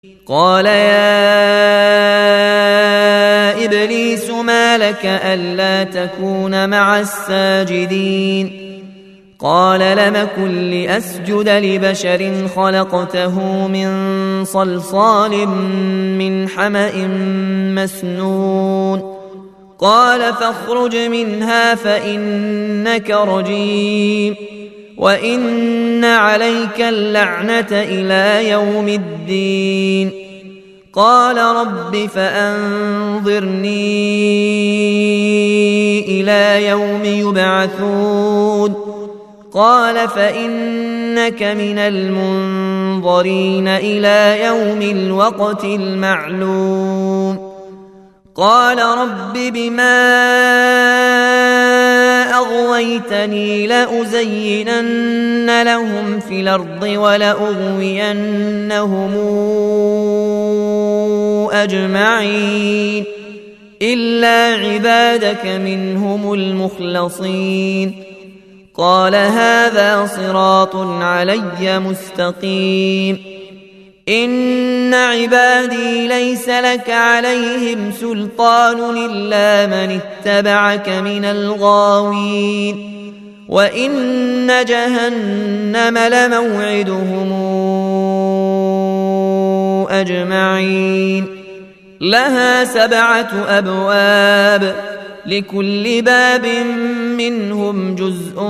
قال يا إبليس ما لك ألا تكون مع الساجدين قال لم كن لأسجد لبشر خلقته من صلصال من حمأ مسنون قال فاخرج منها فإنك رجيم وإن عليك اللعنة إلى يوم الدين قال رب فأنظرني إلى يوم يبعثون قال فإنك من المنظرين إلى يوم الوقت المعلوم قال رب بما أغويتني لأزينن لهم في الأرض ولأغوينهم أجمعين إلا عبادك منهم المخلصين قال هذا صراط علي مستقيم إن عبادي ليس لك عليهم سلطان إلا من اتبعك من الغاوين وإن جهنم لموعدهم أجمعين لها 7 أبواب لكل باب منهم جزء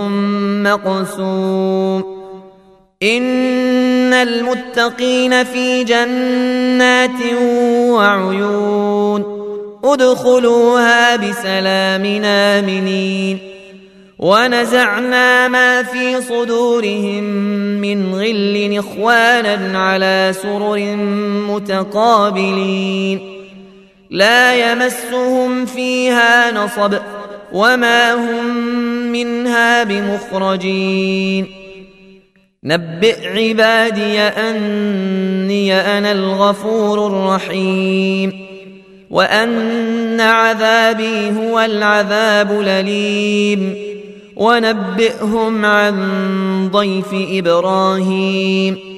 مقسوم إن المتقين في جنات وعيون ادخلوها بسلام آمنين ونزعنا ما في صدورهم من غل إخوانا على سرر متقابلين لا يمسهم فيها نصب وما هم منها بمخرجين نبئ عبادي أني أنا الغفور الرحيم وأن عذابي هو العذاب الأليم ونبئهم عن ضيف إبراهيم